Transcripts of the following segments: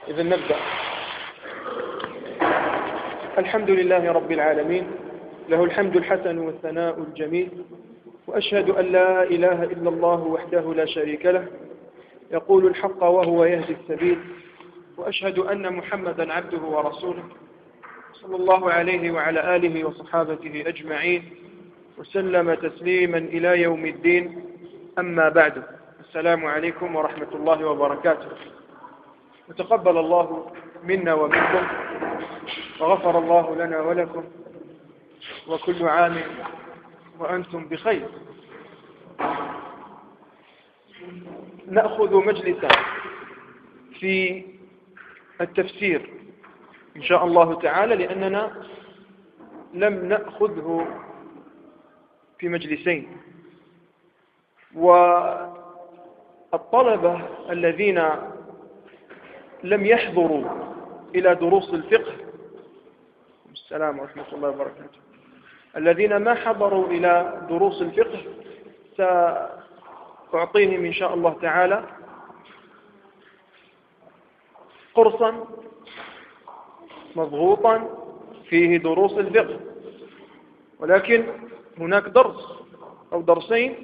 إذا نبدأ. الحمد لله رب العالمين، له الحمد الحسن والثناء الجميل، وأشهد أن لا إله إلا الله وحده لا شريك له يقول الحق وهو يهدي السبيل، وأشهد أن محمدا عبده ورسوله صلى الله عليه وعلى آله وصحابته أجمعين وسلم تسليما إلى يوم الدين. أما بعد، السلام عليكم ورحمة الله وبركاته. وتقبل الله منا ومنكم، وغفر الله لنا ولكم، وكل عام وأنتم بخير. نأخذ مجلسا في التفسير إن شاء الله تعالى، لأننا لم نأخذه في مجلسين، والطلبة الذين لم يحضروا إلى دروس الفقه، السلام ورحمة الله وبركاته، الذين ما حضروا إلى دروس الفقه سأعطيهم إن شاء الله تعالى قرصا مضغوطا فيه دروس الفقه، ولكن هناك درس أو درسين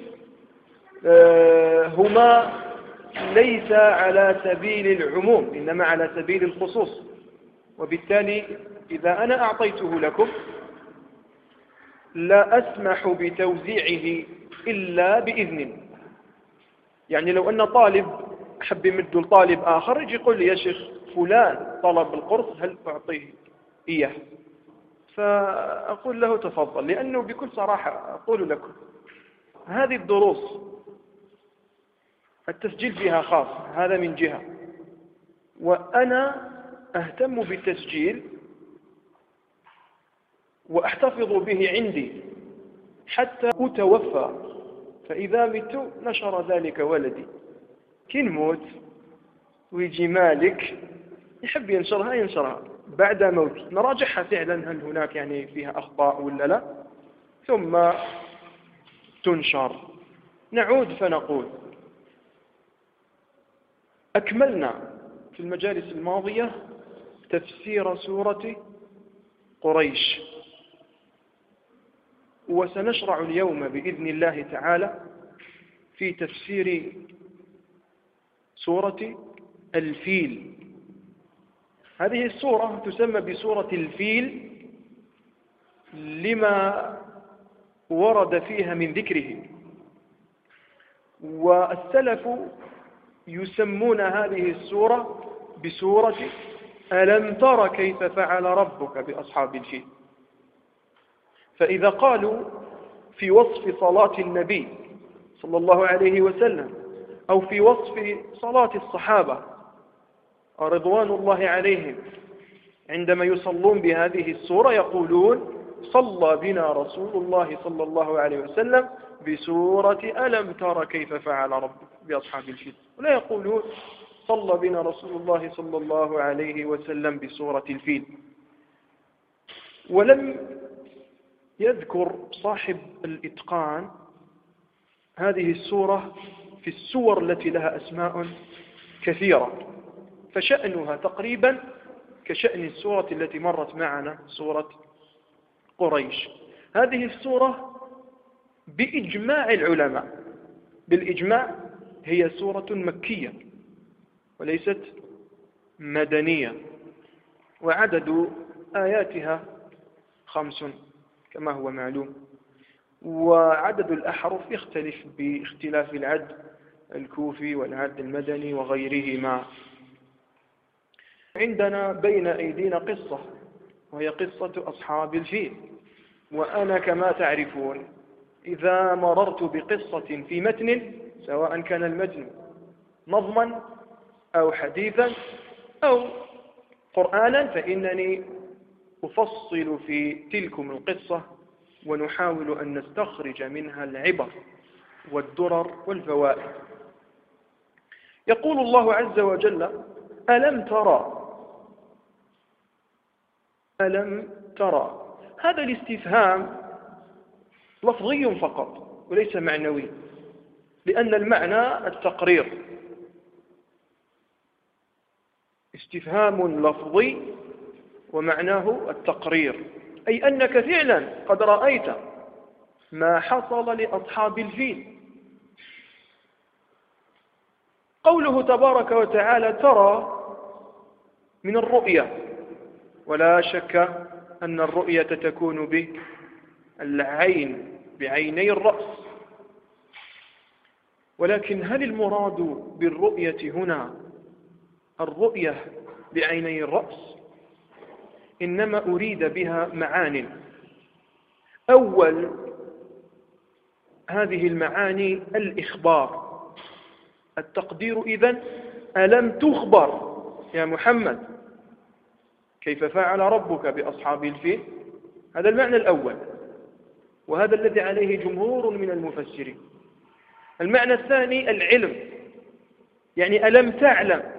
هما ليس على سبيل العموم، إنما على سبيل الخصوص، وبالتالي إذا أنا أعطيته لكم لا أسمح بتوزيعه إلا بإذن. يعني لو أن طالب حب يمد لطالب آخر يجي يقول لي يا شيخ فلان طلب القرص هل أعطيه إياه؟ فأقول له تفضل، لأنه بكل صراحة أقول لكم هذه الدروس التسجيل فيها خاص، هذا من جهة، وأنا أهتم بالتسجيل وأحتفظ به عندي حتى أتوفى، فإذا مت نشر ذلك ولدي، كي نموت ويجي مالك يحب ينشرها بعد موتي، نراجعها فعلا هل هناك يعني فيها أخطاء ولا لا، ثم تنشر. نعود فنقول أكملنا في المجالس الماضية تفسير سورة قريش، وسنشرع اليوم بإذن الله تعالى في تفسير سورة الفيل. هذه السورة تسمى بسورة الفيل لما ورد فيها من ذكره، والسلف يسمون هذه السورة بسورة ألم تر كيف فعل ربك بأصحاب الفيل. فإذا قالوا في وصف صلاة النبي صلى الله عليه وسلم أو في وصف صلاة الصحابة رضوان الله عليهم عندما يصلون بهذه السورة يقولون صلى بنا رسول الله صلى الله عليه وسلم بسورة ألم تر كيف فعل ربك بأصحاب الفيل، ولا يقولون صلى بنا رسول الله صلى الله عليه وسلم بسورة الفيل. ولم يذكر صاحب الإتقان هذه السورة في السور التي لها أسماء كثيرة، فشأنها تقريبا كشأن السورة التي مرت معنا سورة قريش. هذه السورة بإجماع العلماء، بالإجماع هي سورة مكية وليست مدنية، وعدد آياتها 5 كما هو معلوم، وعدد الأحرف يختلف باختلاف العد الكوفي والعد المدني وغيرهما. عندنا بين أيدينا قصة، وهي قصة أصحاب الفيل، وأنا كما تعرفون إذا مررت بقصة في متن سواء كان المتن نظما أو حديثا أو قرآنا فإنني أفصل في تلكم القصة ونحاول أن نستخرج منها العبر والدرر والفوائد. يقول الله عز وجل ألم ترى، ألم ترى، هذا الاستفهام لفظي فقط وليس معنوي، لأن المعنى التقرير. استفهام لفظي ومعناه التقرير، أي أنك فعلا قد رأيت ما حصل لأصحاب الفيل. قوله تبارك وتعالى ترى من الرؤية، ولا شك أن الرؤية تكون بالعين، بعيني الرأس، ولكن هل المراد بالرؤية هنا الرؤية بعيني الرأس؟ إنما أريد بها معان. أول هذه المعاني الإخبار، التقدير إذن ألم تخبر يا محمد كيف فعل ربك بأصحاب الفيل؟ هذا المعنى الأول، وهذا الذي عليه جمهور من المفسرين. المعنى الثاني العلم، يعني ألم تعلم،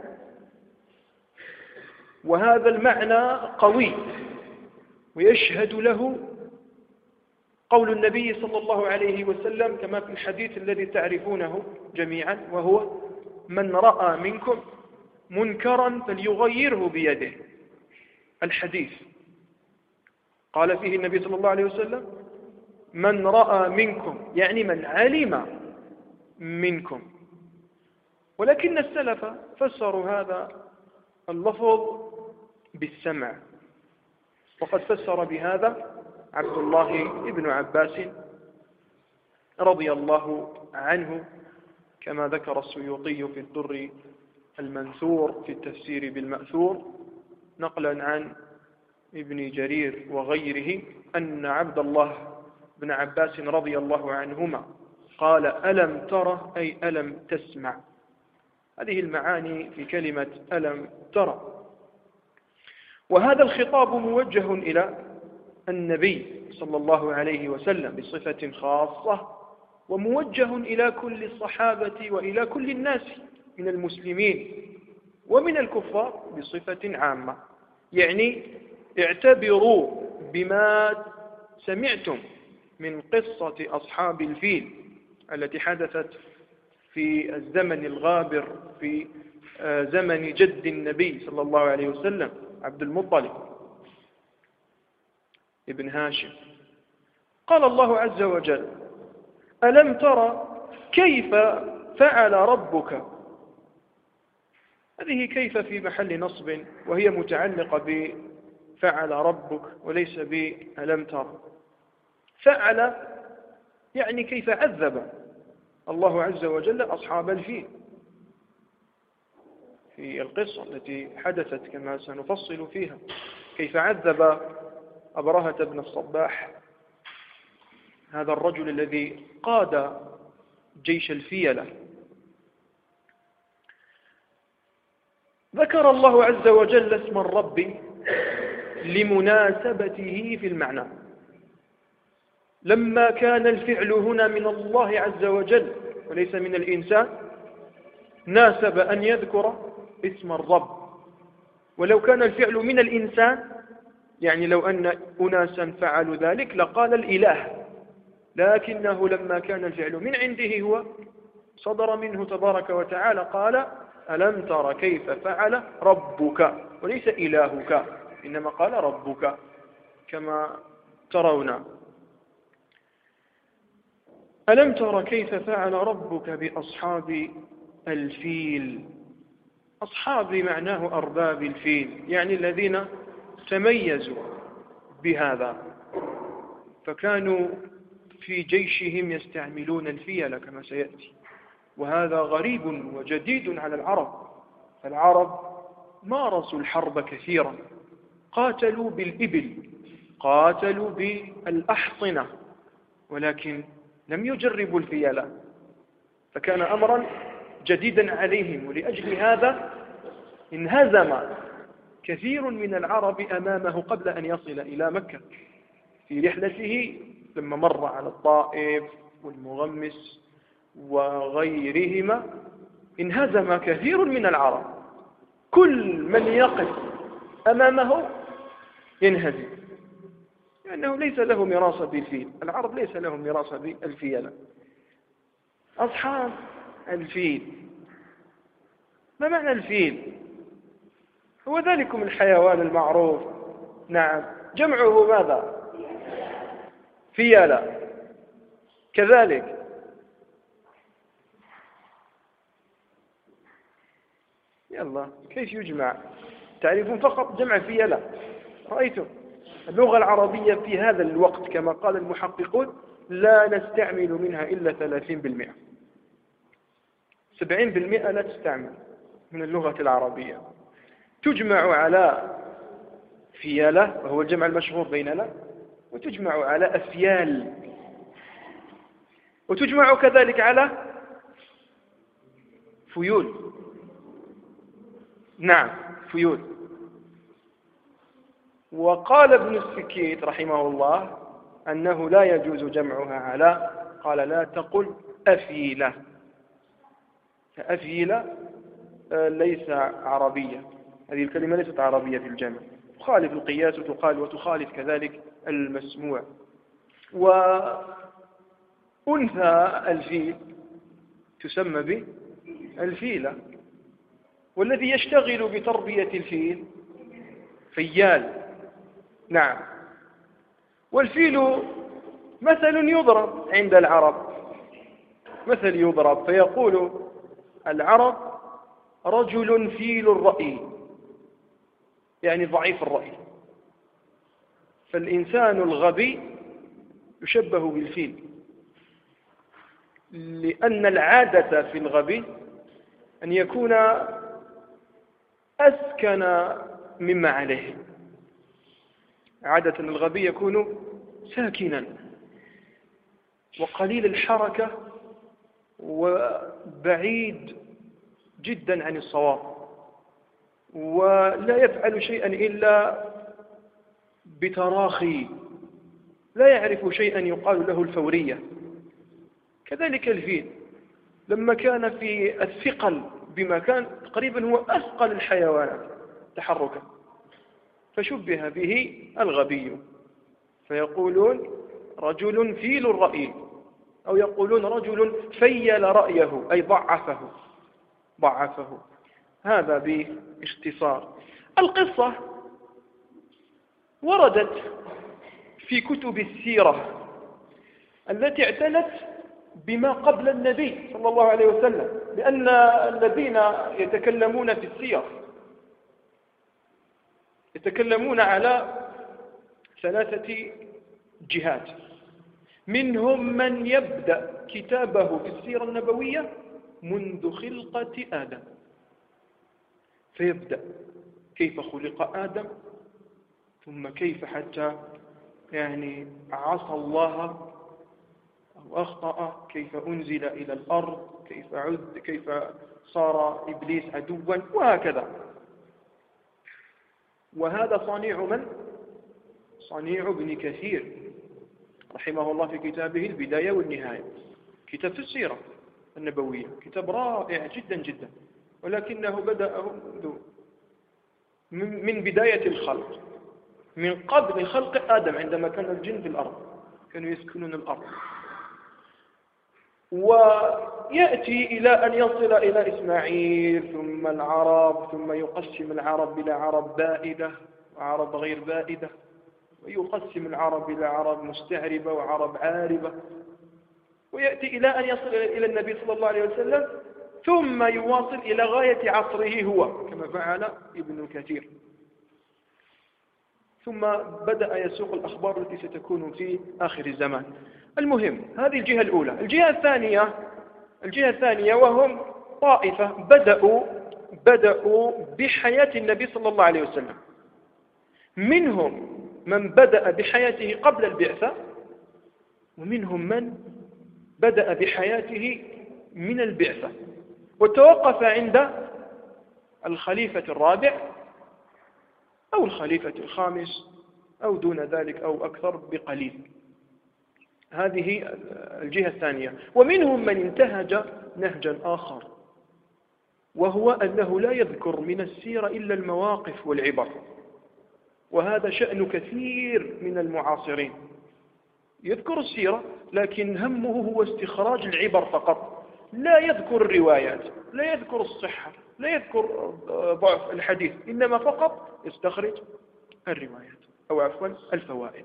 وهذا المعنى قوي ويشهد له قول النبي صلى الله عليه وسلم كما في الحديث الذي تعرفونه جميعا، وهو من رأى منكم منكرا فليغيره بيده. الحديث قال فيه النبي صلى الله عليه وسلم من رأى منكم، يعني من علم منكم. ولكن السلف فسروا هذا اللفظ بالسمع، وقد فسر بهذا عبد الله بن عباس رضي الله عنه، كما ذكر السيوطي في الدر المنثور في التفسير بالمأثور نقلا عن ابن جرير وغيره أن عبد الله بن عباس رضي الله عنهما قال ألم ترى، أي ألم تسمع. هذه المعاني في كلمة ألم ترى. وهذا الخطاب موجه إلى النبي صلى الله عليه وسلم بصفة خاصة، وموجه إلى كل الصحابة وإلى كل الناس من المسلمين ومن الكفار بصفة عامة. يعني اعتبروا بما سمعتم من قصة أصحاب الفيل التي حدثت في الزمن الغابر في زمن جد النبي صلى الله عليه وسلم عبد المطلب ابن هاشم. قال الله عز وجل ألم ترى كيف فعل ربك. هذه كيف في محل نصب، وهي متعلقة بفعل ربك وليس بألم ترى. فعل يعني كيف عذب الله عز وجل أصحاب الفيل في القصة التي حدثت كما سنفصل فيها، كيف عذب أبرهة بن الصباح هذا الرجل الذي قاد جيش الفيلة. ذكر الله عز وجل اسم الرب لمناسبته في المعنى، لما كان الفعل هنا من الله عز وجل وليس من الإنسان ناسب أن يذكر اسم الرب. ولو كان الفعل من الإنسان، يعني لو أن أناسا فعلوا ذلك لقال الإله، لكنه لما كان الفعل من عنده هو صدر منه تبارك وتعالى قال ألم تر كيف فعل ربك، وليس إلهك، إنما قال ربك كما ترون. ألم تر كيف فعل ربك بأصحاب الفيل. أصحاب معناه أرباب الفيل، يعني الذين تميزوا بهذا، فكانوا في جيشهم يستعملون الفيل كما سيأتي، وهذا غريب وجديد على العرب. فالعرب مارسوا الحرب كثيرا، قاتلوا بالإبل، قاتلوا بالأحصنة، ولكن لم يجربوا الفيل، فكان أمرا جديدا عليهم. ولأجل هذا انهزم كثير من العرب أمامه قبل أن يصل إلى مكة في رحلته، لما مر على الطائف والمغمس وغيرهما انهزم كثير من العرب، كل من يقف أمامه ينهزم، لأنه ليس له ميراث بالفيل. العرب ليس لهم ميراث بالفيل. أصحاب الفيل، ما معنى الفيل؟ هو ذلكم الحيوان المعروف. نعم، جمعه ماذا؟ فيلة. كذلك يلا كيف يجمع؟ تعرفون فقط جمع فيلة. رأيتم اللغة العربية في هذا الوقت كما قال المحققون لا نستعمل منها إلا 30%. 70% لا تستعمل من اللغة العربية. تجمع على فيلة وهو الجمع المشهور بيننا، وتجمع على أفيال، وتجمع كذلك على فيول. نعم فيول. وقال ابن السكيت رحمه الله أنه لا يجوز جمعها على، قال لا تقل أفيلة. أفيلة ليس عربية، هذه الكلمة ليست عربية في الجمع، تخالف القياس وتقال وتخالف كذلك المسموع. وأنثى الفيل تسمى بالفيلة، والذي يشتغل بتربية الفيل فيال. نعم. والفيل مثل يضرب عند العرب، مثل يضرب فيقول العرب رجل فيل الرأي، يعني ضعيف الرأي. فالإنسان الغبي يشبه بالفيل، لأن العادة في الغبي أن يكون أسكن مما عليه. عادة الغبي يكون ساكنا وقليل الحركة وبعيد جدا عن الصواب، ولا يفعل شيئا إلا بتراخي، لا يعرف شيئا يقال له الفورية. كذلك الفيل لما كان في الثقل بمكان تقريبا هو أثقل الحيوانات تحركا، فشبه به الغبي، فيقولون رجل فيل الرأي، أو يقولون رجل فيل رأيه أي ضعفه. هذا باختصار. القصة وردت في كتب السيرة التي اعتنت بما قبل النبي صلى الله عليه وسلم، لأن الذين يتكلمون في السير يتكلمون على 3 جهات. منهم من يبدأ كتابه في السيرة النبوية منذ خلقة آدم، فيبدأ كيف خلق آدم، ثم كيف حتى عصى الله أو أخطأ، كيف أنزل إلى الأرض، كيف صار إبليس عدوا، وهكذا. وهذا صنيع من؟ صنيع ابن كثير رحمه الله في كتابه البداية والنهاية، كتاب في السيرة النبوية، كتاب رائع جدا جدا، ولكنه بدأ من بداية الخلق، من قبل خلق آدم، عندما كان الجن في الأرض كانوا يسكنون الأرض، ويأتي إلى أن يصل إلى إسماعيل، ثم العرب، ثم يقسم العرب إلى عرب بائدة وعرب غير بائدة، ويقسم العرب إلى عرب مستعربة وعرب عاربة، ويأتي إلى أن يصل إلى النبي صلى الله عليه وسلم، ثم يواصل إلى غاية عصره هو كما فعل ابن كثير. ثم بدأ يسوق الأخبار التي ستكون في آخر الزمان. المهم، هذه الجهة الأولى. الجهة الثانية وهم طائفة بدأوا بحياة النبي صلى الله عليه وسلم. منهم من بدأ بحياته قبل البعثة، ومنهم من بدأ بحياته من البعثة وتوقف عند الخليفة الرابع أو الخليفة الخامس أو دون ذلك أو أكثر بقليل. هذه الجهة الثانية. ومنهم من انتهج نهجا آخر، وهو أنه لا يذكر من السيرة إلا المواقف والعبر، وهذا شأن كثير من المعاصرين، يذكر السيرة لكن همه هو استخراج العبر فقط، لا يذكر الروايات، لا يذكر الصحة، لا يذكر ضعف الحديث، إنما فقط يستخرج الروايات أو عفوا الفوائد.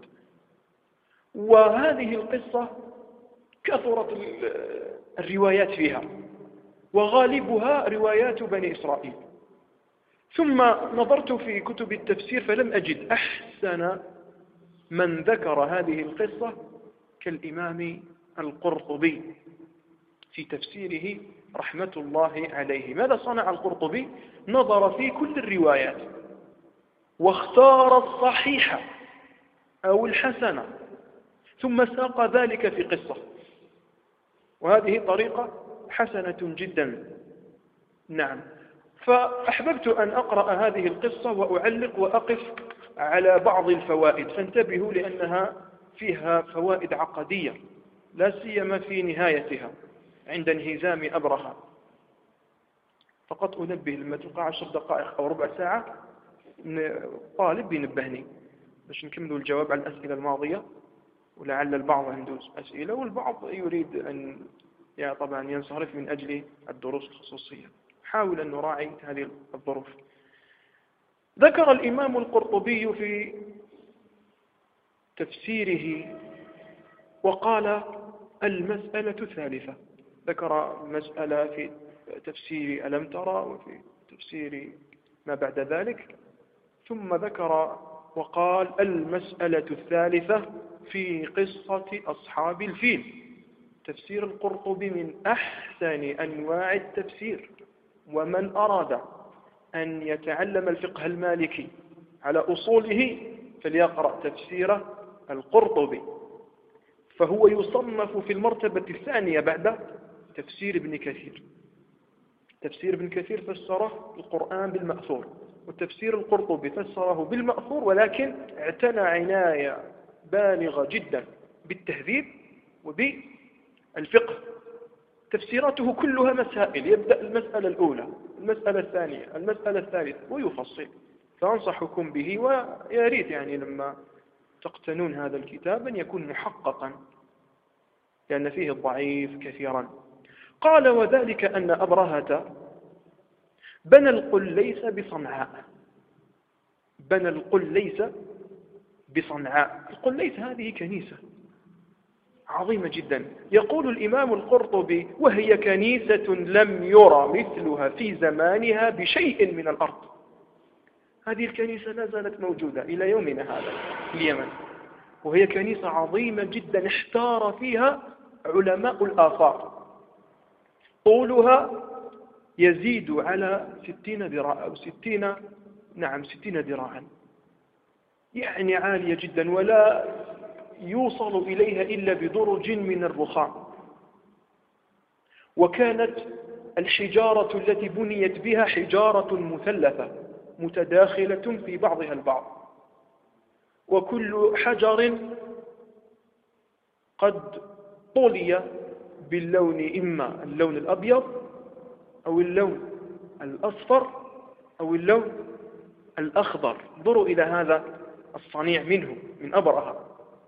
وهذه القصة كثرت الروايات فيها، وغالبها روايات بني إسرائيل. ثم نظرت في كتب التفسير فلم أجد أحسن من ذكر هذه القصة كالإمام القرطبي في تفسيره رحمة الله عليه. ماذا صنع القرطبي؟ نظر في كل الروايات واختار الصحيحة أو الحسنة ثم ساق ذلك في قصة، وهذه طريقة حسنة جدا. نعم، فأحببت أن أقرأ هذه القصة وأعلق وأقف على بعض الفوائد، فانتبهوا لأنها فيها فوائد عقدية لا سيما في نهايتها عند انهزام أبرهة. فقط أنبه لما تلقى 10 دقائق أو ربع ساعة طالب ينبهني باش نكملوا الجواب على الأسئلة الماضية، ولعل البعض عنده أسئلة والبعض يريد أن طبعا ينصرف من أجل الدروس الخصوصية. حاول أن نراعي هذه الظروف. ذكر الإمام القرطبي في تفسيره وقال المسألة الثالثة، ذكر مسألة في تفسير ألم ترى وفي تفسير ما بعد ذلك، ثم ذكر وقال المسألة الثالثة في قصة أصحاب الفيل. تفسير القرطبي من أحسن أنواع التفسير، ومن أراد أن يتعلم الفقه المالكي على أصوله فليقرأ تفسير القرطبي، فهو يصنف في المرتبة الثانية بعد تفسير ابن كثير. تفسير ابن كثير فسره القرآن بالمأثور، وتفسير القرطبي فسره بالمأثور، ولكن اعتنى عناية بالغة جدا بالتهذيب وبالفقه. تفسيراته كلها مسائل، يبدأ المسألة الأولى، المسألة الثانية، المسألة الثالثة، ويفصل. فأنصحكم به، وياريت لما تقتنون هذا الكتاب أن يكون محققا، لأن فيه الضعيف كثيرا. قال وذلك أن أبرهة بنى القليس بصنعاء. بنى القليس بصنعاء. القليس هذه كنيسة عظيمة جدا. يقول الإمام القرطبي وهي كنيسة لم يرى مثلها في زمانها بشيء من الأرض. هذه الكنيسة لا زالت موجودة إلى يومنا هذا في اليمن، وهي كنيسة عظيمة جدا احتار فيها علماء الآثار. طولها يزيد على 60 ذراع أو 60 ذراعا، يعني عالية جدا، ولا يوصل إليها إلا بدرج من الرخام. وكانت الحجارة التي بنيت بها حجارة مثلثة متداخلة في بعضها البعض، وكل حجر قد طلي باللون، إما اللون الأبيض أو اللون الأصفر أو اللون الأخضر. انظروا إلى هذا الصنيع منه من أبرهة.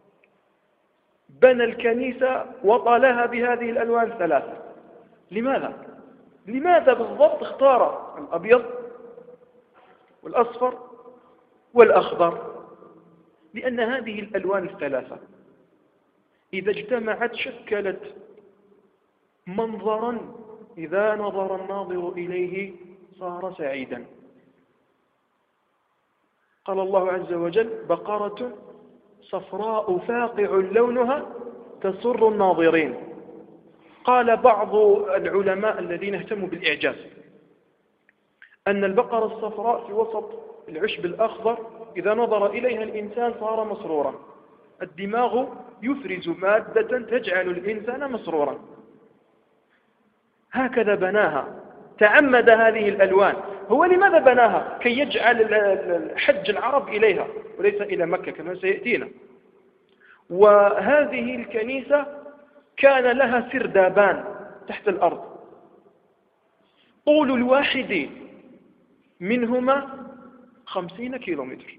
بنى الكنيسة وطالها بهذه الألوان الثلاثة. لماذا بالضبط اختار الأبيض والأصفر والأخضر؟ لأن هذه الألوان الثلاثة إذا اجتمعت شكلت منظرا إذا نظر الناظر إليه صار سعيدا. قال الله عز وجل بقرة صفراء فاقع لونها تسر الناظرين. قال بعض العلماء الذين اهتموا بالإعجاز أن البقرة الصفراء في وسط العشب الأخضر إذا نظر إليها الإنسان صار مسرورا. الدماغ يفرز مادة تجعل الإنسان مسرورا. هكذا بناها، تعمد هذه الألوان. هو لماذا بناها؟ كي يجعل حج العرب إليها وليس إلى مكة كما سيأتينا. وهذه الكنيسة كان لها سردابان تحت الأرض، طول الواحد منهما 50 كيلومتر،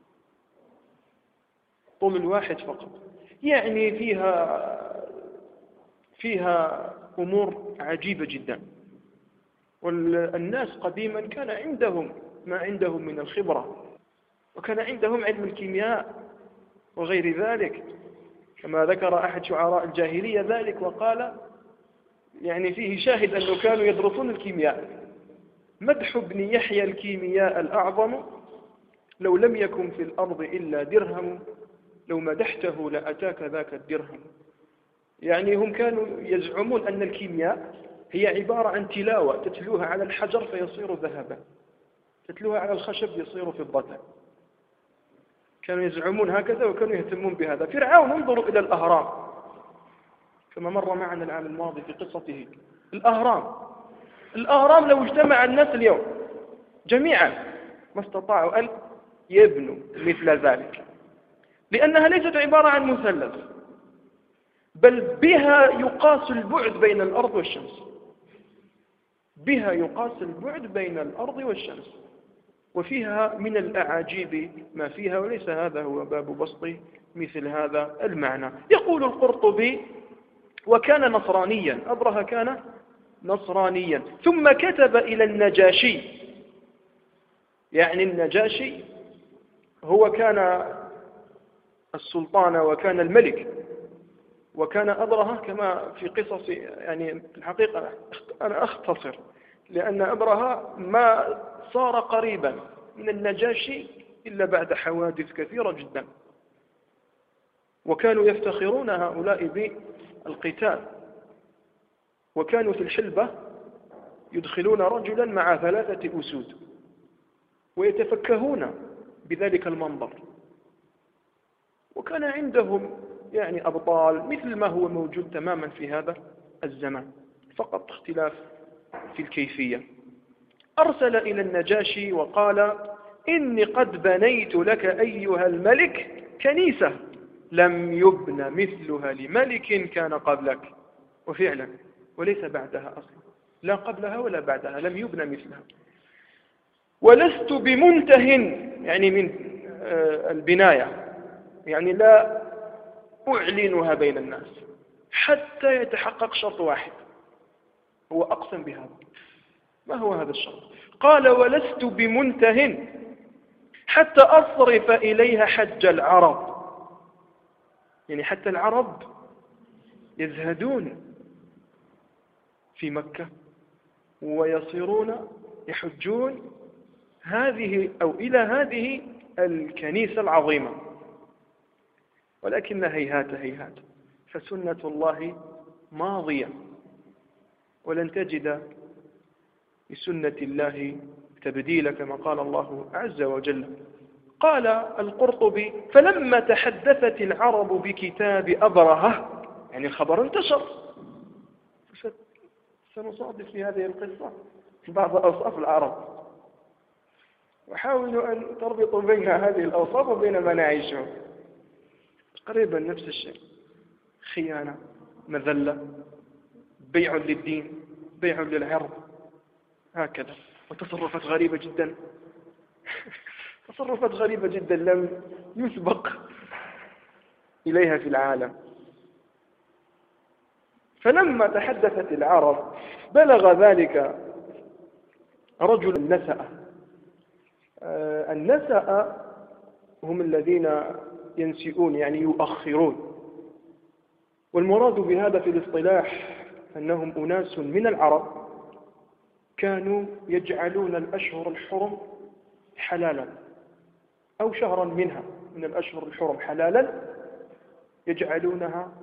طول الواحد فقط. يعني فيها أمور عجيبة جدا. والناس قديما كان عندهم ما عندهم من الخبرة، وكان عندهم علم الكيمياء وغير ذلك، كما ذكر أحد شعراء الجاهلية ذلك وقال يعني فيه شاهد أنه كانوا يدرسون الكيمياء: مدح ابن يحيى الكيمياء الأعظم، لو لم يكن في الأرض إلا درهم، لو مدحته لأتاك ذاك الدرهم. يعني هم كانوا يزعمون أن الكيمياء هي عبارة عن تلاوة تتلوها على الحجر فيصير ذهبا، تتلوها على الخشب يصير فضة. كانوا يزعمون هكذا وكانوا يهتمون بهذا. فرعون، انظروا إلى الأهرام كما مر معنا العام الماضي في قصته. الأهرام لو اجتمع الناس اليوم جميعا ما استطاعوا أن يبنوا مثل ذلك، لأنها ليست عبارة عن مثلث، بل بها يقاس البعد بين الأرض والشمس، بها يقاس البعد بين الأرض والشمس، وفيها من الأعاجيب ما فيها، وليس هذا هو باب بسط مثل هذا المعنى. يقول القرطبي: وكان نصرانيا، أبرهة كان نصرانيا، ثم كتب إلى النجاشي. يعني النجاشي هو كان السلطان وكان الملك، وكان أبرهة كما في قصص، يعني في الحقيقة أنا أختصر، لأن أبرهة ما صار قريبا من النجاشي إلا بعد حوادث كثيرة جدا، وكانوا يفتخرون هؤلاء بالقتال، وكانوا في الحلبة يدخلون رجلا مع 3 أسود ويتفكهون بذلك المنظر، وكان عندهم يعني أبطال مثل ما هو موجود تماما في هذا الزمان، فقط اختلاف في الكيفية. أرسل إلى النجاشي وقال: إني قد بنيت لك أيها الملك كنيسة لم يبن مثلها لملك كان قبلك. وفعلا وليس بعدها أصلا، لا قبلها ولا بعدها لم يبن مثلها. ولست بمنته، يعني من البناية، يعني لا أعلنها بين الناس حتى يتحقق شرط واحد، هو أقسم بهذا. ما هو هذا الشرط؟ قال: ولست بمنته حتى أصرف إليها حج العرب. يعني حتى العرب يزهدون في مكة ويصيرون يحجون هذه أو إلى هذه الكنيسة العظيمة. ولكن هيهات هيهات، فسنة الله ماضية، ولن تجد لسنة الله تبديل كما قال الله عز وجل. قال القرطبي: فلما تحدثت العرب بكتاب أبرهة، يعني الخبر انتشر، سنصادف في هذه القصة بعض أوصاف العرب، وحاولوا أن تربطوا بين هذه الأوصاف وبين ما نعيشه. تقريبا نفس الشيء: خيانة، مذلة، بيع للدين، بيع للعرض، هكذا. وتصرفات غريبة جدا تصرفات غريبة جدا لم يسبق إليها في العالم. فلما تحدثت العرب بلغ ذلك رجل النسأ. النسأ هم الذين ينسئون، يعني يؤخرون، والمراد بهذا في الاصطلاح أنهم أناس من العرب كانوا يجعلون الأشهر الحرم حلالا، أو شهرا منها من الأشهر الحرم حلالا يجعلونها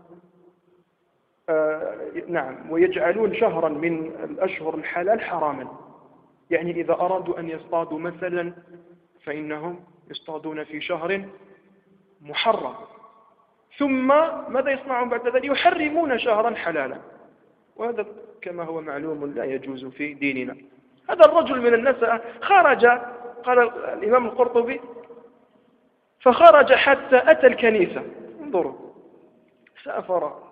ويجعلون شهرا من الأشهر الحلال حراما. يعني إذا أرادوا أن يصطادوا مثلا فإنهم يصطادون في شهر محرم، ثم ماذا يصنعون بعد ذلك؟ يحرمون شهرا حلالا، وهذا كما هو معلوم لا يجوز في ديننا. هذا الرجل من النسأ خرج، قال الإمام القرطبي: فخرج حتى أتى الكنيسة. انظروا، سافر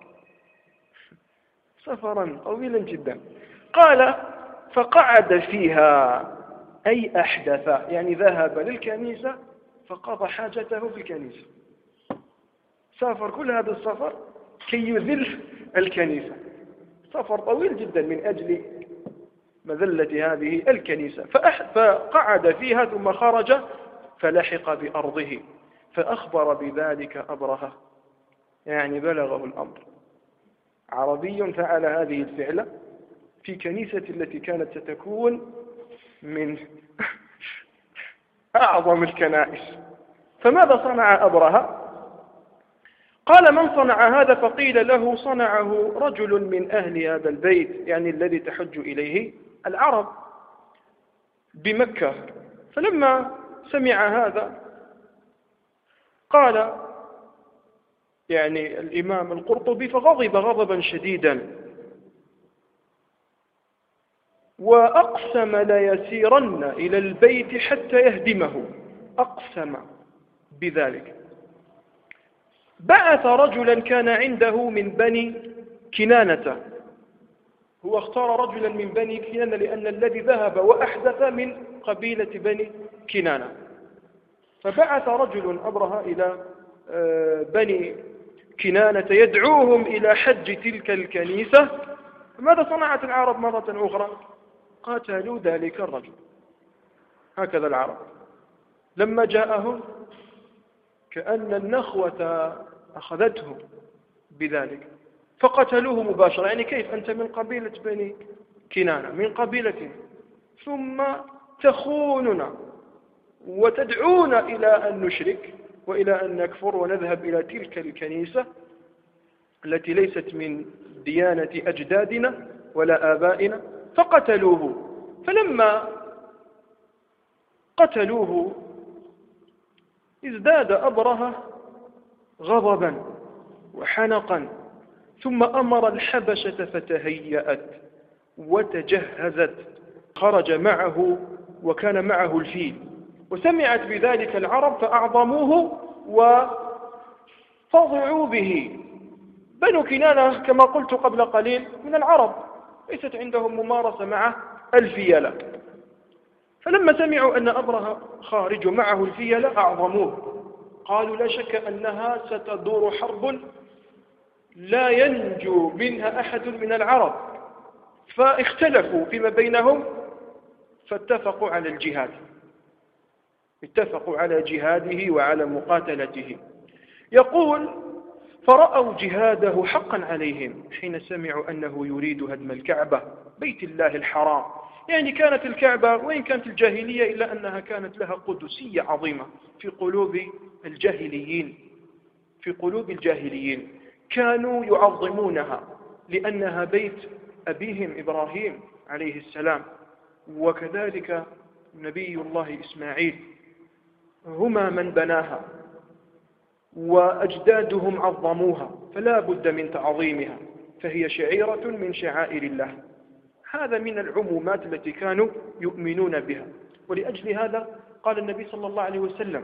سفرا طويلا جدا. قال: فقعد فيها، أي أحدث، يعني ذهب للكنيسة فقضى حاجته في الكنيسة. سافر كل هذا السفر كي يذل الكنيسة، سفر طويل جدا من أجل مذلة هذه الكنيسة، فقعد فيها ثم خرج فلحق بأرضه فأخبر بذلك أبرهة، يعني بلغه الأمر، عربي فعل هذه الفعلة في كنيسة التي كانت ستكون من أعظم الكنائس. فماذا صنع أبرهة؟ قال: من صنع هذا؟ فقيل له: صنعه رجل من أهل هذا البيت، يعني الذي تحج إليه العرب بمكة. فلما سمع هذا قال يعني الإمام القرطبي: فغضب غضبا شديدا وأقسم ليسيرن إلى البيت حتى يهدمه، أقسم بذلك. بعث رجلا كان عنده من بني كنانة، هو اختار رجلا من بني كنانة لأن الذي ذهب وأحدث من قبيلة بني كنانة. فبعث رجل أبرهة إلى بني كنانة يدعوهم إلى حج تلك الكنيسة. فماذا صنعت العرب مرة أخرى؟ قاتلوا ذلك الرجل. هكذا العرب لما جاءهم كأن النخوة أخذتهم بذلك فقتلوه مباشرة. يعني كيف أنت من قبيلة بني كنانة، من قبيلة، ثم تخوننا وتدعونا إلى أن نشرك وإلى أن نكفر ونذهب إلى تلك الكنيسة التي ليست من ديانة أجدادنا ولا آبائنا. فقتلوه. فلما قتلوه ازداد أبرهة غضبا وحنقا، ثم أمر الحبشة فتهيأت وتجهزت، خرج معه وكان معه الفيل. وسمعت بذلك العرب فأعظموه وفضعوا به. بنو كنانة كما قلت قبل قليل من العرب، ليست عندهم ممارسة مع الفيلة. فلما سمعوا أن أبرهة خارج معه الفيلة أعظموه، قالوا: لا شك أنها ستدور حرب لا ينجو منها أحد من العرب. فاختلفوا فيما بينهم فاتفقوا على الجهاد، اتفقوا على جهاده وعلى مقاتلته. يقول: فرأوا جهاده حقا عليهم حين سمعوا أنه يريد هدم الكعبة بيت الله الحرام. يعني كانت الكعبة وإن كانت الجاهلية إلا أنها كانت لها قدسية عظيمة في قلوب الجاهليين، في قلوب الجاهليين كانوا يعظمونها لأنها بيت أبيهم إبراهيم عليه السلام، وكذلك نبي الله إسماعيل، هما من بناها وأجدادهم عظموها، فلا بد من تعظيمها، فهي شعيرة من شعائر الله. هذا من العمومات التي كانوا يؤمنون بها. ولأجل هذا قال النبي صلى الله عليه وسلم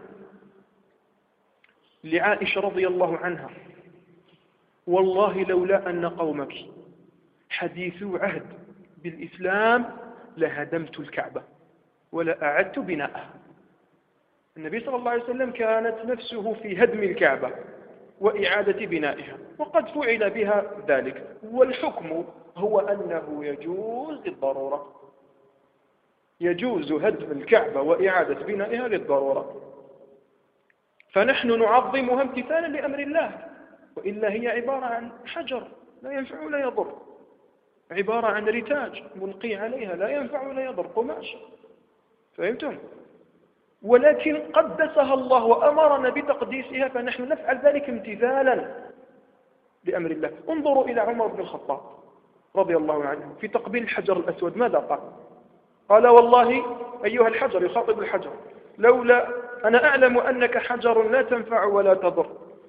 لعائشة رضي الله عنها: والله لولا أن قومك حديثو عهد بالإسلام لهدمت الكعبة ولا أعدت بناءها. النبي صلى الله عليه وسلم كانت نفسه في هدم الكعبة وإعادة بنائها، وقد فعل بها ذلك، والحكم هو أنه يجوز للضرورة، يجوز هدم الكعبة وإعادة بنائها للضرورة. فنحن نعظمها امتثالا لأمر الله، وإلا هي عبارة عن حجر لا ينفع ولا يضر، عبارة عن رتاج ملقي عليها لا ينفع ولا يضر، قماش. فهمتم؟ ولكن قدسها الله وأمرنا بتقديسها، فنحن نفعل ذلك امتثالا لأمر الله. انظروا إلى عمر بن الخطاب رضي الله عنه في تقبيل الحجر الأسود، ماذا قال؟ قال: والله أيها الحجر، يخاطب الحجر، لولا أنا أعلم أنك حجر لا تنفع ولا تضر.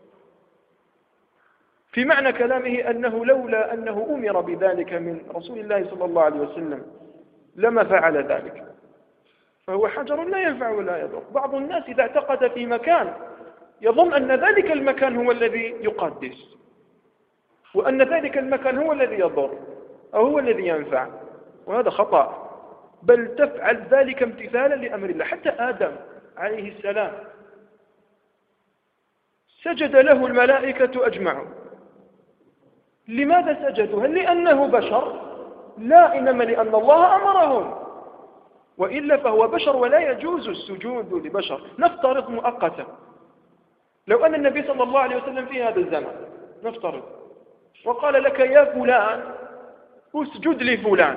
في معنى كلامه أنه لولا أنه أمر بذلك من رسول الله صلى الله عليه وسلم لما فعل ذلك، فهو حجر لا ينفع ولا يضر. بعض الناس إذا اعتقد في مكان يظن أن ذلك المكان هو الذي يقدس، وأن ذلك المكان هو الذي يضر أو هو الذي ينفع، وهذا خطأ. بل تفعل ذلك امتثالا لأمر الله. حتى آدم عليه السلام سجد له الملائكة أجمعون، لماذا سجدوا؟ هل لأنه بشر؟ لا، إنما لأن الله أمرهم، وإلا فهو بشر ولا يجوز السجود لبشر. نفترض مؤقتا لو أن النبي صلى الله عليه وسلم في هذا الزمن، نفترض، وقال لك يا فلان اسجد لفلان،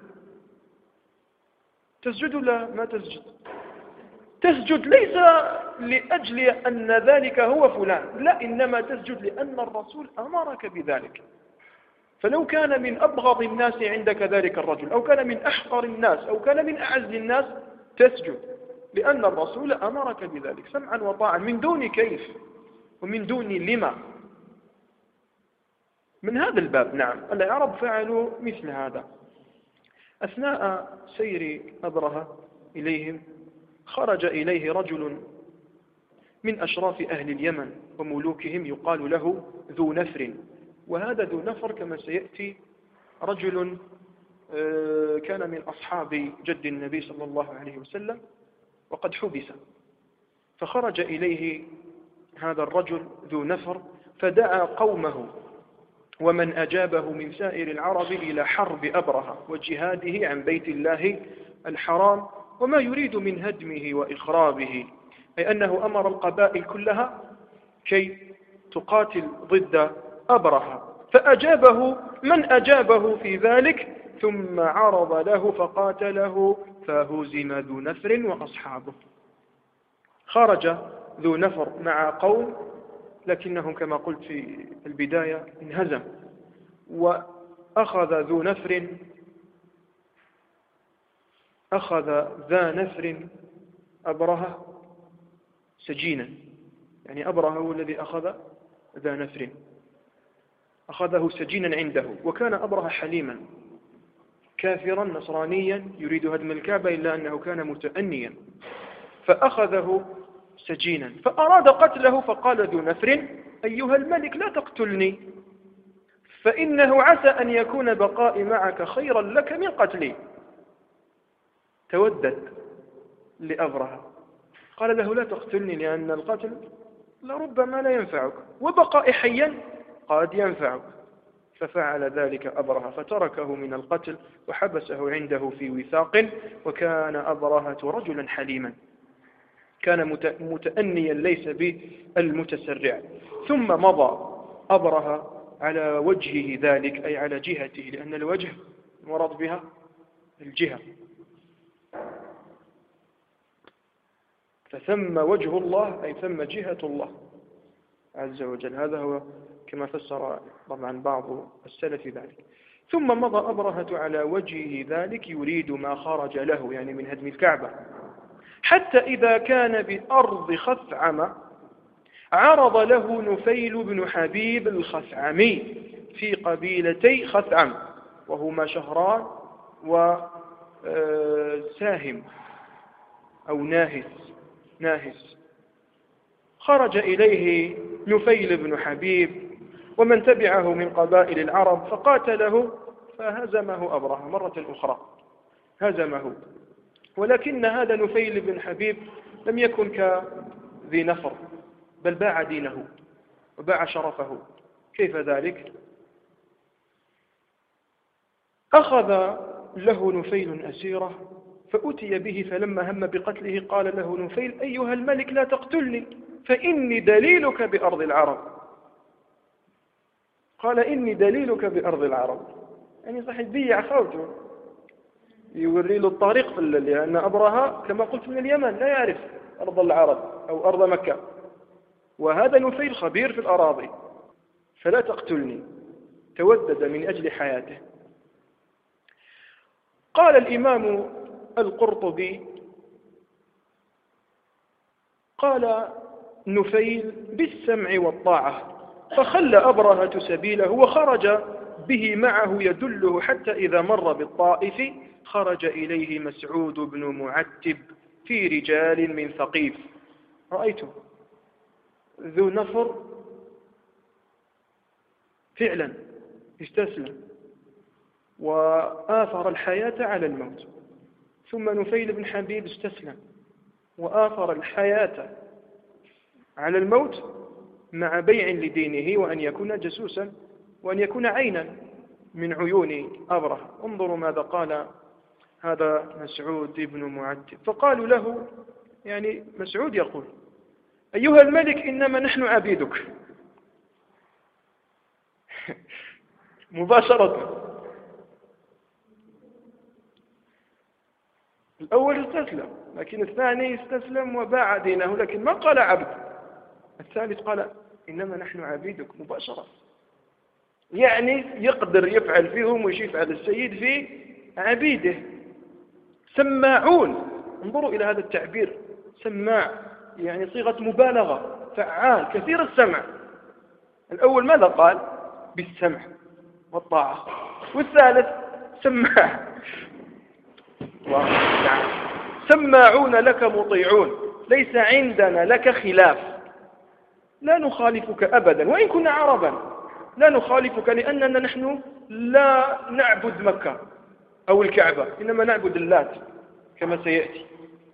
تسجد ولا ما تسجد؟ تسجد ليس لأجل أن ذلك هو فلان، لا، إنما تسجد لأن الرسول أمرك بذلك. فلو كان من أبغض الناس عندك ذلك الرجل، أو كان من أحقر الناس، أو كان من أعز الناس، تسجد لأن الرسول أمرك بذلك سمعا وطاعا، من دون كيف ومن دون لما. من هذا الباب نعم العرب فعلوا مثل هذا. أثناء سير أبرهة إليهم خرج إليه رجل من أشراف أهل اليمن وملوكهم يقال له ذو نفر. وهذا ذو نفر كما سيأتي رجل كان من أصحاب جد النبي صلى الله عليه وسلم وقد حبس، فخرج إليه هذا الرجل ذو نفر فدعا قومه ومن أجابه من سائر العرب إلى حرب أبرهة وجهاده عن بيت الله الحرام وما يريد من هدمه وإخرابه، أي أنه أمر القبائل كلها كي تقاتل ضد أبرهة. فأجابه من أجابه في ذلك، ثم عرض له فقاتله فهزم ذو نفر وأصحابه. خرج ذو نفر مع قوم لكنهم كما قلت في البداية انهزم، وأخذ ذا نفر أبرهة سجينا، يعني أبرهة هو الذي أخذ ذا نفر، أخذه سجينا عنده. وكان أبرهة حليما كافرا نصرانيا يريد هدم الكعبة، إلا أنه كان متأنيا، فأخذه سجينا فأراد قتله. فقال ذو نفر أيها الملك لا تقتلني، فإنه عسى أن يكون بقائي معك خيرا لك من قتلي. تودد لأبرهة، قال له لا تقتلني لأن القتل لربما لا ينفعك، وبقائي حيا قد ينفعك. ففعل ذلك أبرهة فتركه من القتل وحبسه عنده في وثاق. وكان أبرهة رجلا حليما، كان متأنيا ليس بالمتسرع. ثم مضى أبرهة على وجهه ذلك، أي على جهته، لأن الوجه مراد بها الجهة، فثم وجه الله أي ثم جهة الله عز وجل. هذا هو كما فسر طبعا بعض السلف ذلك. ثم مضى أبرهة على وجهه ذلك يريد ما خرج له، يعني من هدم الكعبة، حتى إذا كان بأرض خثعم عرض له نفيل بن حبيب الخثعمي في قبيلتي خثعم، وهما شهران وساهم أو ناهس. خرج إليه نفيل بن حبيب ومن تبعه من قبائل العرب فقاتله فهزمه أبرهة مرة أخرى، هزمه. ولكن هذا نفيل بن حبيب لم يكن كذي نفر، بل باع دينه وباع شرفه. كيف ذلك؟ أخذ له نفيل أسيرة فأتي به، فلما هم بقتله قال له نفيل أيها الملك لا تقتلني فإني دليلك بأرض العرب. قال إني دليلك بأرض العرب، يعني صحيح بيع خوته يوري له الطريق، لأن أبرهة كما قلت من اليمن لا يعرف أرض العرب أو أرض مكة، وهذا نفيل خبير في الأراضي، فلا تقتلني، تودد من أجل حياته. قال الإمام القرطبي قال نفيل بالسمع والطاعة، فخلى أبرهة سبيله وخرج به معه يدله، حتى إذا مر بالطائف خرج إليه مسعود بن معتب في رجال من ثقيف. رأيته ذو نفر فعلا استسلم وآثر الحياة على الموت، ثم نفيل بن حبيب استسلم وآثر الحياة على الموت مع بيع لدينه وأن يكون جسوسا وأن يكون عينا من عيون أبرهة. انظروا ماذا قال هذا مسعود بن معتب. فقالوا له، يعني مسعود يقول: أيها الملك إنما نحن عبيدك. مباشرة. الأول استسلم، لكن الثاني استسلم وباع دينه، لكن ما قال عبد. الثالث قال: إنما نحن عبيدك مباشرة. يعني يقدر يفعل فيهم وش يفعل السيد في عبيده. سماعون. انظروا إلى هذا التعبير، سماع، يعني صيغة مبالغة، فعال، كثير السمع. الأول ماذا قال؟ بالسمع والطاعة. والثالث سماع. سماعون لك مطيعون، ليس عندنا لك خلاف، لا نخالفك أبدا وإن كنا عربا، لا نخالفك لأننا نحن لا نعبد مكة أو الكعبة، إنما نعبد اللات كما سيأتي.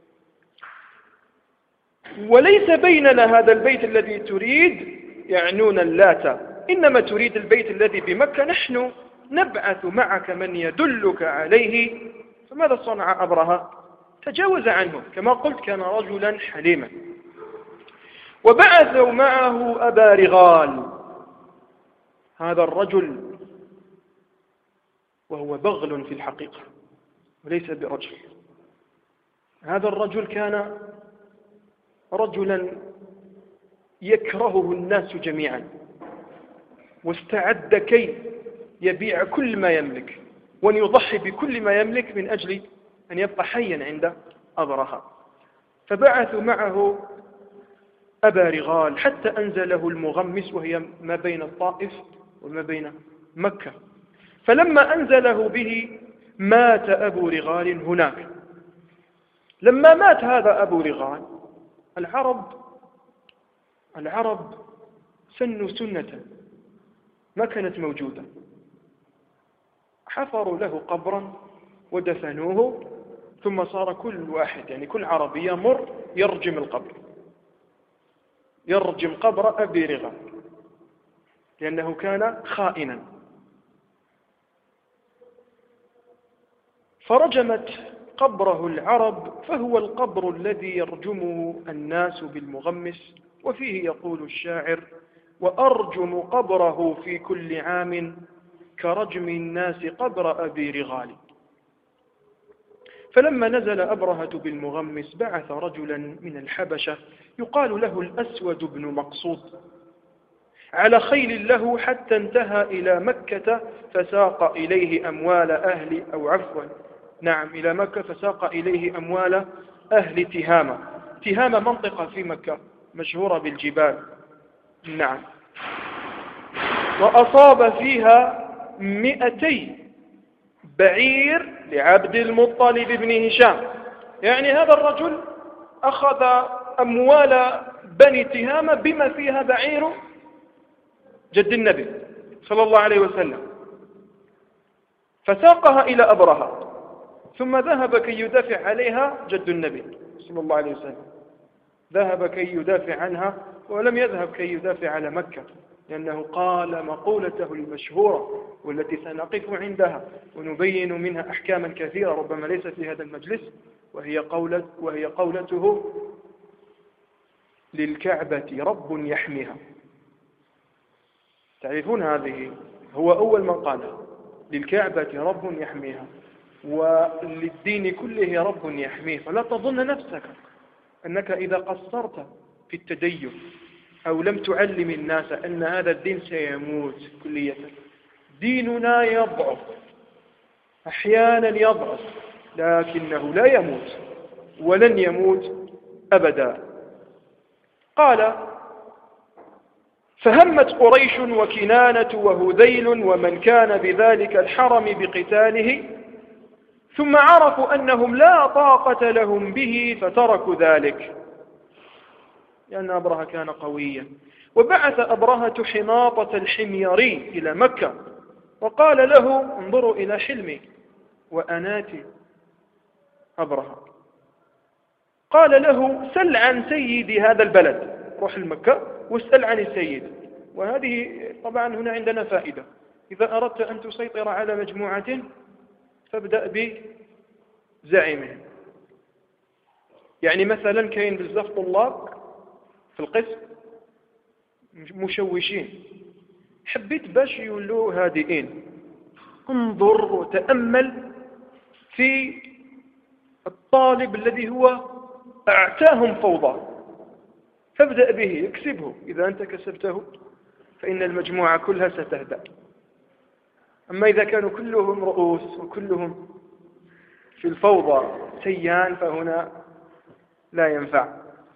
وليس بيننا هذا البيت الذي تريد، يعنون اللات، إنما تريد البيت الذي بمكة، نحن نبعث معك من يدلك عليه. فماذا صنع أبرهة؟ تجاوز عنه، كما قلت كان رجلا حليما. وبعثوا معه أبا رغال، هذا الرجل وهو بغل في الحقيقة وليس برجل. هذا الرجل كان رجلا يكرهه الناس جميعا، واستعد كي يبيع كل ما يملك وأن يضحي بكل ما يملك من أجل أن يبقى حيا عند أبرهة. فبعثوا معه أبا رغال حتى أنزله المغمس، وهي ما بين الطائف وما بين مكة. فلما أنزله به مات أبو رغال هناك. لما مات هذا أبو رغال، العرب سنوا سنة ما كانت موجودة، حفروا له قبرا ودفنوه، ثم صار كل واحد، يعني كل عربي يمر يرجم القبر، يرجم قبر أبي رغال، لأنه كان خائنا. فرجمت قبره العرب، فهو القبر الذي يرجمه الناس بالمغمس. وفيه يقول الشاعر: وأرجم قبره في كل عام كرجم الناس قبر أبي رغال. فلما نزل أبرهة بالمغمس بعث رجلا من الحبشة يقال له الأسود بن مقصود على خيل له حتى انتهى إلى مكة، فساق إليه أموال أهل إلى مكة فساق إليه أموال أهل تهامة. تهامة منطقة في مكة مشهورة بالجبال. نعم. وأصاب فيها 200 بعير لعبد المطلب بن هشام. يعني هذا الرجل أخذ أموال بني تهامة بما فيها بعير جد النبي صلى الله عليه وسلم، فساقها إلى أبرهة، ثم ذهب كي يدافع عليها جد النبي صلى الله عليه وسلم. ذهب كي يدافع عنها، ولم يذهب كي يدافع على مكة، لأنه قال مقولته المشهورة والتي سنقف عندها ونبين منها أحكاما كثيرة ربما ليست في هذا المجلس، وهي قولته: للكعبة رب يحميها. تعرفون هذه؟ هو أول من قالها: للكعبة رب يحميها، وللدين كله رب يحميه. فلا تظن نفسك أنك إذا قصرت في التدين أو لم تعلم الناس أن هذا الدين سيموت كلية. ديننا يضعف، أحيانا يضعف، لكنه لا يموت ولن يموت أبدا. قال: فهمت قريش وكنانة وهذيل ومن كان بذلك الحرم بقتاله، ثم عرفوا أنهم لا طاقة لهم به فتركوا ذلك، لأن أبرهة كان قويا. وبعث أبرهة حناطة الحميري إلى مكة وقال له: انظروا إلى حلمي وأناتي أبرهة. قال له: سل عن سيدي هذا البلد، روح المكة واسأل عن السيد. وهذه طبعا هنا عندنا فائدة: إذا أردت أن تسيطر على مجموعة فابدأ بزعيمهم. يعني مثلا كاين بزاف طلاب في القسم مشوشين، حبيت باش يولوا هادئين، انظر وتأمل في الطالب الذي هو أعتاهم فوضى، فابدأ به، اكسبه. إذا أنت كسبته فإن المجموعة كلها ستهدأ. أما إذا كانوا كلهم رؤوس وكلهم في الفوضى سيان فهنا لا ينفع.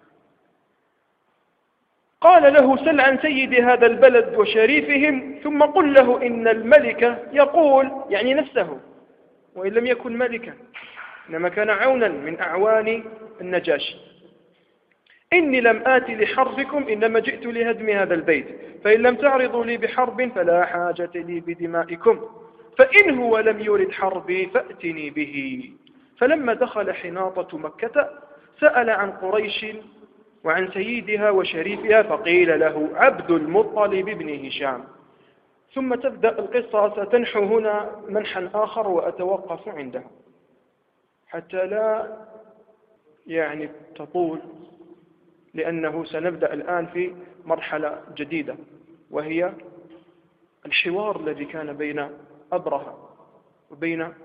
قال له: سل عن سيد هذا البلد وشريفهم ثم قل له إن الملك يقول، يعني نفسه، وإن لم يكن ملكا إنما كان عونا من أعوان النجاشي: إني لم آت لحربكم إنما جئت لهدم هذا البيت، فإن لم تعرضوا لي بحرب فلا حاجة لي بدمائكم، فإن هو لم يرد حربي فأتني به. فلما دخل حناطة مكة سأل عن قريش وعن سيدها وشريفها، فقيل له: عبد المطلب بن هشام. ثم تبدأ القصة، ستنحو هنا منحا آخر وأتوقف عنده حتى لا يعني تطول، لأنه سنبدأ الآن في مرحلة جديدة، وهي الحوار الذي كان بين أبرهة وبين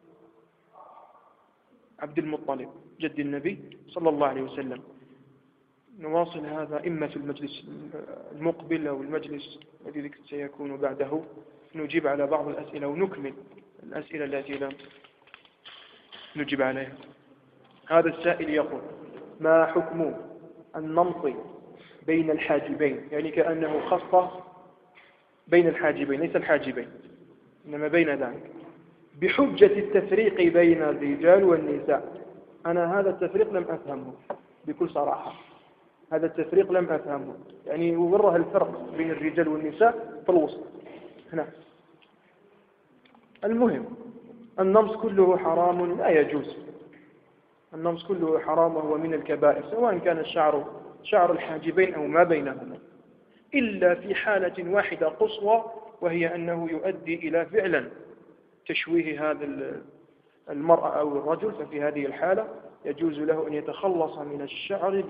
عبد المطلب جد النبي صلى الله عليه وسلم. نواصل هذا إما في المجلس المقبل أو المجلس الذي سيكون بعده، نجيب على بعض الأسئلة ونكمل الأسئلة التي لم نجيب عليها. هذا السائل يقول: ما حكم النمط بين الحاجبين؟ يعني كأنه خص بين الحاجبين، ليس الحاجبين إنما بين ذلك، بحجة التفريق بين الرجال والنساء. أنا هذا التفريق لم أفهمه بكل صراحة، هذا التفريق لم أفهمه، يعني يبره الفرق بين الرجال والنساء في الوسط هنا. المهم النمص كله حرام لا يجوز، النمص كله حرام وهو من الكبائر، سواء كان الشعر شعر الحاجبين أو ما بينهما، إلا في حالة واحدة قصوى، وهي أنه يؤدي إلى فعلا تشويه هذا المرأة أو الرجل. ففي هذه الحالة يجوز له أن يتخلص من الشعر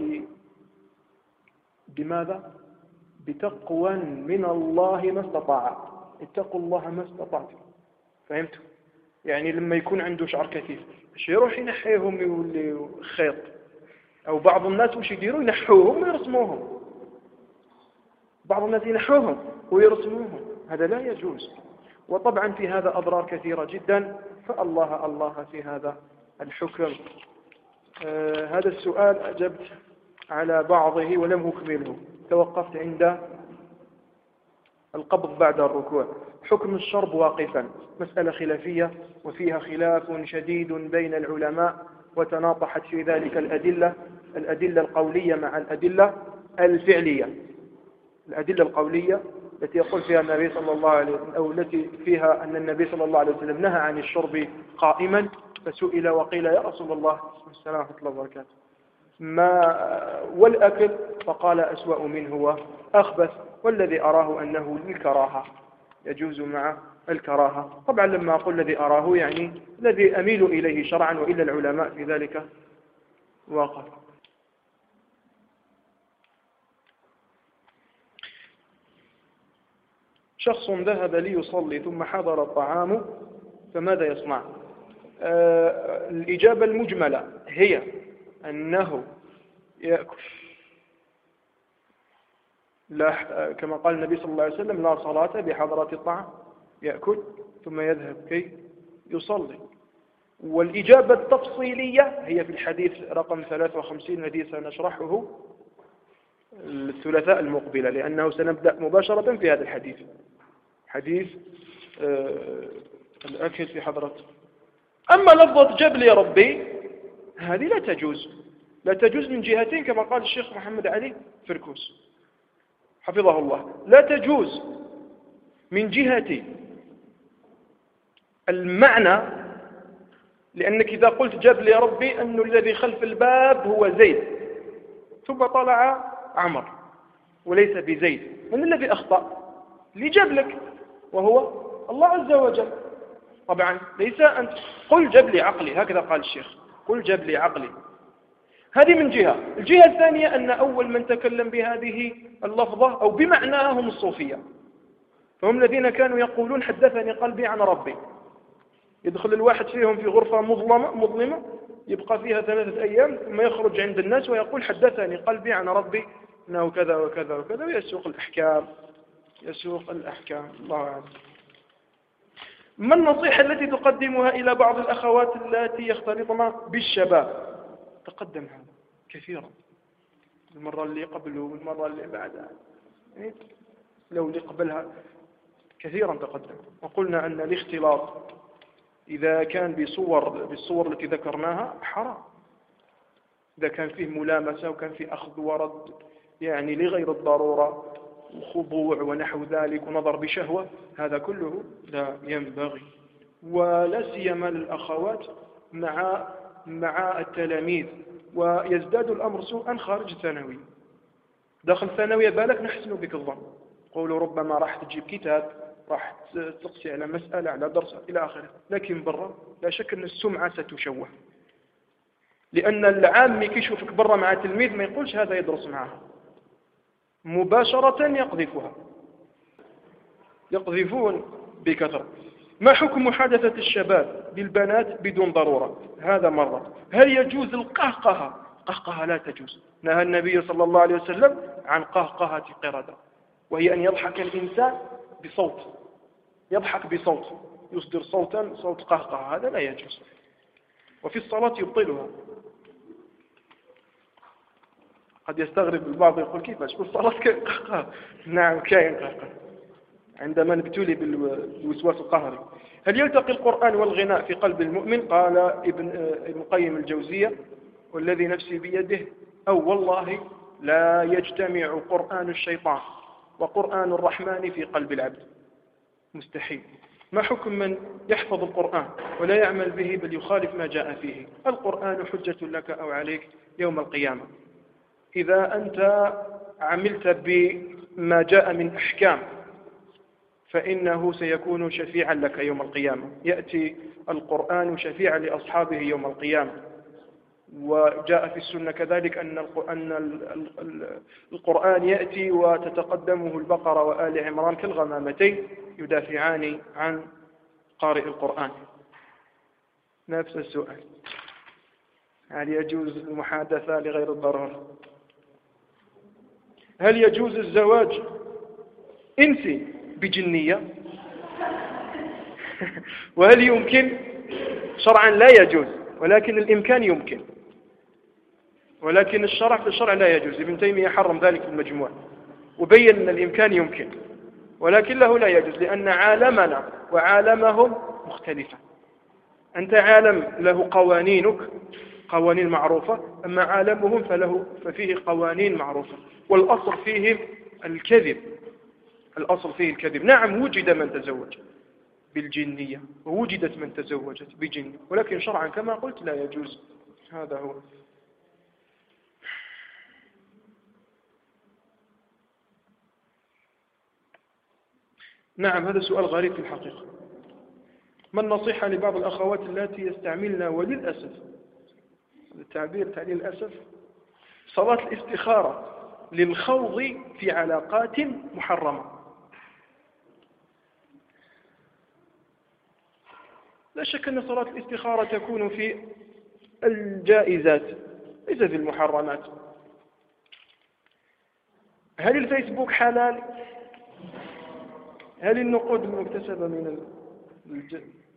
بماذا؟ بتقوى من الله ما استطاع. اتقوا الله ما استطعت. فهمتوا؟ يعني لما يكون عنده شعر كثير مش يروح ينحيهم يولي خيط، أو بعض الناس وش يديروا؟ ينحوهم ويرسموهم. بعض الناس ينحوهم ويرسموهم، هذا لا يجوز. وطبعا في هذا أضرار كثيرة جدا، فالله في هذا الحكم. هذا السؤال أجبت على بعضه ولم أكمله، توقفت عند القبض بعد الركوع. حكم الشرب واقفا مسألة خلافية، وفيها خلاف شديد بين العلماء، وتناطحت في ذلك الأدلة القولية مع الأدلة الفعلية. الأدلة القولية التي يقول فيها النبي صلى الله عليه وسلم، أو التي فيها أن النبي صلى الله عليه وسلم نهى عن الشرب قائما، فسئل وقيل: يا رسول الله السلام ورحمة الله وبركاته، والأكل؟ فقال: أسوأ منه وأخبث، والذي أراه أنه للكراهة، يجوز مع الكراهة. طبعا لما أقول الذي أراه يعني الذي أميل إليه شرعا، وإلا العلماء في ذلك واقف. شخص ذهب ليصلي ثم حضر الطعام، فماذا يصنع؟ الإجابة المجملة هي أنه يأكل، لا كما قال النبي صلى الله عليه وسلم: لا صلاة بحضرة الطعام، يأكل ثم يذهب كي يصلي. والإجابة التفصيلية هي في الحديث رقم 53 الذي سنشرحه الثلاثاء المقبلة، لأنه سنبدأ مباشرة في هذا الحديث، حديث الأكل في حضرة. أما لفظة جبل يا ربي هذه لا تجوز، لا تجوز من جهتين، كما قال الشيخ محمد علي فركوس حفظه الله. لا تجوز من جهة المعنى، لأنك إذا قلت جبل يا ربي أن الذي خلف الباب هو زيد، ثم طلع عمر وليس بزيد، من الذي أخطأ؟ لجبلك وهو الله عز وجل. طبعا ليس أنت قل جب لي عقلي، هكذا قال الشيخ، قل جب لي عقلي. هذه من جهة. الجهة الثانية أن أول من تكلم بهذه اللفظة أو بمعناها هم الصوفية، فهم الذين كانوا يقولون حدثني قلبي عن ربي. يدخل الواحد فيهم في غرفة مظلمة يبقى فيها 3 أيام ثم يخرج عند الناس ويقول حدثني قلبي عن ربي أنه كذا وكذا وكذا، ويسوق الأحكام الله أعلم. ما النصيحة التي تقدمها إلى بعض الأخوات التي يختلطن بالشباب؟ تقدم هذا كثيرا، المرة اللي قبله والمرة اللي بعدها، لو اللي قبلها كثيرا تقدم. وقلنا أن الاختلاط إذا كان بالصور التي ذكرناها حرام، إذا كان فيه ملامسة وكان فيه أخذ ورد يعني لغير الضرورة وخضوع ونحو ذلك ونظر بشهوة، هذا كله لا ينبغي. ولا سيما للأخوات مع التلاميذ، ويزداد الأمر سوءا خارج الثانوية. داخل الثانوية بالك نحسن بك الظن، قولوا ربما راح تجيب كتاب، راح تقسي على مسألة على درس إلى آخره، لكن برا لا شك أن السمعة ستشوه، لأن العام كي يشوفك برا مع تلميذ ما يقولش هذا يدرس معه، مباشرة يقذفون بكثرة. ما حكم محادثة الشباب بالبنات بدون ضرورة؟ هذا مرة. هل يجوز القهقهة؟ قهقهة لا تجوز، نهى النبي صلى الله عليه وسلم عن قهقهة قردة، وهي أن يضحك الإنسان بصوت، يضحك بصوت، يصدر صوتا صوت قهقهة، هذا لا يجوز، وفي الصلاة يبطلها. قد يستغرب البعض يقول كيفاش في الصلاة قهقهة؟ نعم كاين قهقهة عندما نبتلي بالوسواس القهري. هل يلتقي القرآن والغناء في قلب المؤمن؟ قال ابن القيم الجوزية والذي نفسي بيده، أو والله لا يجتمع قرآن الشيطان وقرآن الرحمن في قلب العبد، مستحيل. ما حكم من يحفظ القرآن ولا يعمل به بل يخالف ما جاء فيه؟ القرآن حجة لك أو عليك يوم القيامة. إذا أنت عملت بما جاء من أحكام فإنه سيكون شفيعا لك يوم القيامة، يأتي القرآن شفيعا لأصحابه يوم القيامة. وجاء في السنة كذلك أن القرآن يأتي وتتقدمه البقرة وآل عمران كالغمامتين يدافعان عن قارئ القرآن. نفس السؤال، هل يجوز المحادثة لغير الضرورة؟ هل يجوز الزواج إنسي بجنية؟ وهل يمكن؟ شرعا لا يجوز، ولكن الإمكان يمكن، ولكن في الشرع لا يجوز. ابن تيمية حرم ذلك في المجموع وبين أن الإمكان يمكن، ولكن له لا يجوز، لأن عالمنا وعالمهم مختلفة. أنت عالم له قوانين معروفة، أما عالمهم ففيه قوانين معروفة، والأصل فيه الكذب. نعم وجد من تزوج بالجنية ووجدت من تزوجت بجن، ولكن شرعا كما قلت لا يجوز. هذا هو. نعم هذا سؤال غريب في الحقيقة. ما النصيحة لبعض الأخوات التي يستعملن وللأسف، التعبير تعليل الأسف، صلاة الاستخارة للخوض في علاقات محرمة؟ لا شك أن صلاة الاستخارة تكون في الجائزات ليس في المحرمات. هل الفيسبوك حلال؟ هل النقود المكتسبة من